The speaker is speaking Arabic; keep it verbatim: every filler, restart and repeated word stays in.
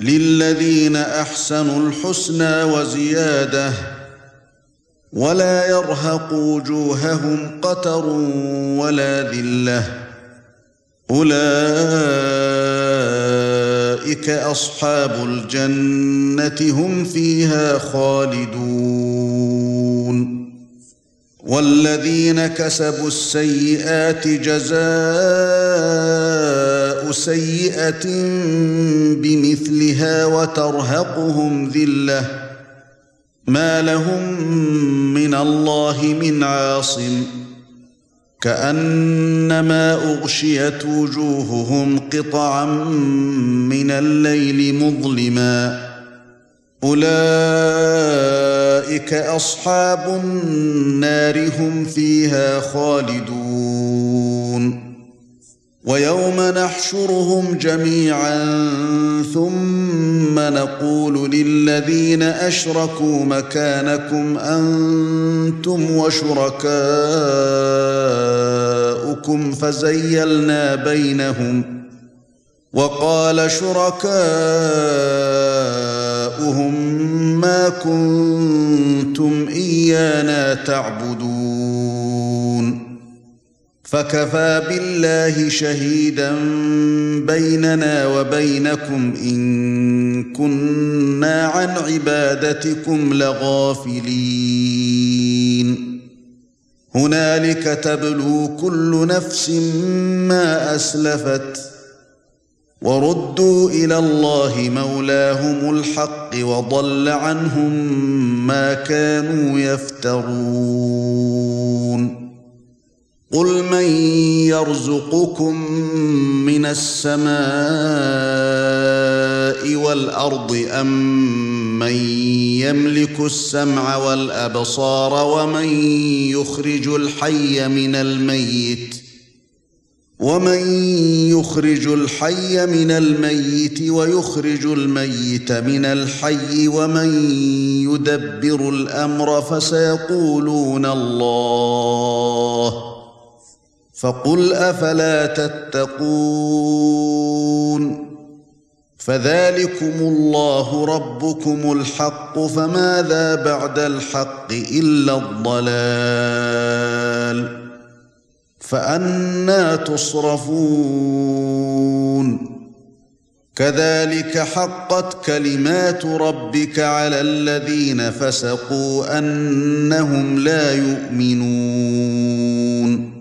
للذين احسنوا الحسنى وزياده ولا يرهق وجوههم قتر ولا ذله اولئك اصحاب الجنه هم فيها خالدون والذين كسبوا السيئات جزاء سيئه بمثلها وترهقهم ذله ما لهم من الله من عاصم كأنما أغشيت وجوههم قطعا من الليل مظلما أولئك أصحاب النار هم فيها خالدون ويوم نحشرهم جميعا ثم نقول للذين أشركوا مكانكم أنتم وشركاؤكم فزيلنا بينهم وقال شركاؤهم ما كنتم إيانا تعبدون فكفى بالله شهيدا بيننا وبينكم إن كنا عن عبادتكم لغافلين هنالك تبلو كل نفس ما أسلفت وردوا إلى الله مولاهم الحق وضل عنهم ما كانوا يفترون قل من يرزقكم من السماء والأرض أم من يملك السمع والأبصار ومن يخرج الحي من الميت ومن يخرج الحي من الميت ويخرج الميت من الحي ومن يدبر الأمر فسيقولون الله فقل أفلا تتقون فذلكم الله ربكم الحق فماذا بعد الحق إلا الضلال فأنى تصرفون كذلك حقت كلمات ربك على الذين فسقوا أنهم لا يؤمنون